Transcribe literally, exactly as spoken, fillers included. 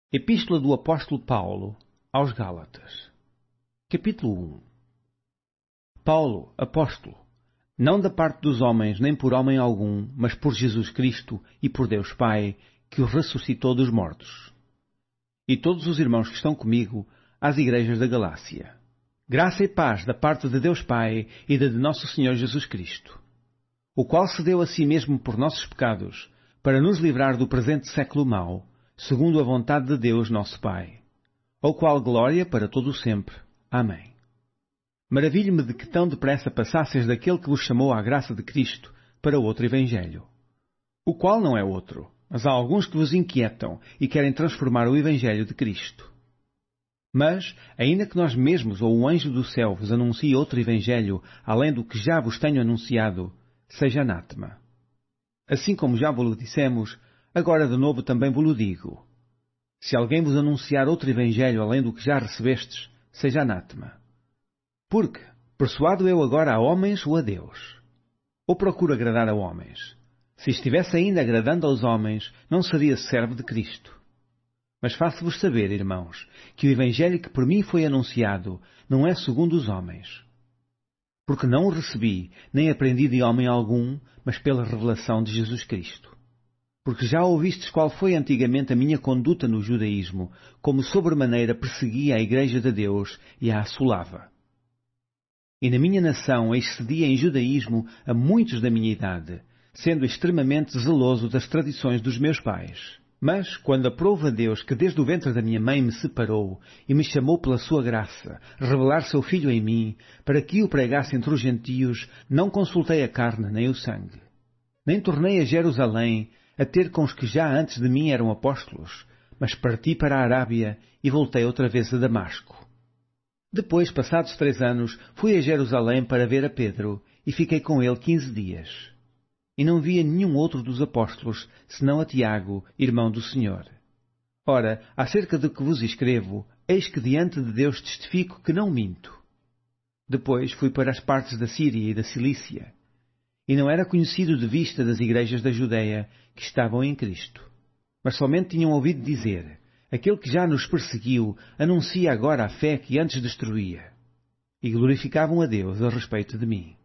Epístola do Apóstolo Paulo aos Gálatas. Capítulo um. Paulo, apóstolo, não da parte dos homens, nem por homem algum, mas por Jesus Cristo e por Deus Pai, que o ressuscitou dos mortos. E todos os irmãos que estão comigo, às igrejas da Galácia. Graça e paz da parte de Deus Pai e da de nosso Senhor Jesus Cristo, o qual se deu a si mesmo por nossos pecados, para nos livrar do presente século mau, segundo a vontade de Deus nosso Pai, ao qual glória para todo o sempre. Amém. Maravilho-me de que tão depressa passasseis daquele que vos chamou à graça de Cristo para outro Evangelho, o qual não é outro, mas há alguns que vos inquietam e querem transformar o Evangelho de Cristo. Mas, ainda que nós mesmos ou um anjo do céu vos anuncie outro Evangelho, além do que já vos tenho anunciado, seja anátema. Assim como já vos dissemos, agora de novo também vos digo. Se alguém vos anunciar outro Evangelho além do que já recebestes, seja anátema. Porque, persuado eu agora a homens ou a Deus? Ou procuro agradar a homens? Se estivesse ainda agradando aos homens, não seria servo de Cristo. Mas faço-vos saber, irmãos, que o Evangelho que por mim foi anunciado não é segundo os homens. Porque não o recebi, nem aprendi de homem algum, mas pela revelação de Jesus Cristo. Porque já ouvistes qual foi antigamente a minha conduta no judaísmo, como sobremaneira perseguia a Igreja de Deus e a assolava. E na minha nação excedia em judaísmo a muitos da minha idade, sendo extremamente zeloso das tradições dos meus pais. Mas, quando aprove a Deus que desde o ventre da minha mãe me separou e me chamou pela sua graça, revelar seu Filho em mim, para que o pregasse entre os gentios, não consultei a carne nem o sangue. Nem tornei a Jerusalém a ter com os que já antes de mim eram apóstolos, mas parti para a Arábia e voltei outra vez a Damasco. Depois, passados três anos, fui a Jerusalém para ver a Pedro e fiquei com ele quinze dias. E não via nenhum outro dos apóstolos, senão a Tiago, irmão do Senhor. Ora, acerca do que vos escrevo, eis que diante de Deus testifico que não minto. Depois fui para as partes da Síria e da Cilícia, e não era conhecido de vista das igrejas da Judeia que estavam em Cristo. Mas somente tinham ouvido dizer, aquele que já nos perseguiu anuncia agora a fé que antes destruía. E glorificavam a Deus a respeito de mim.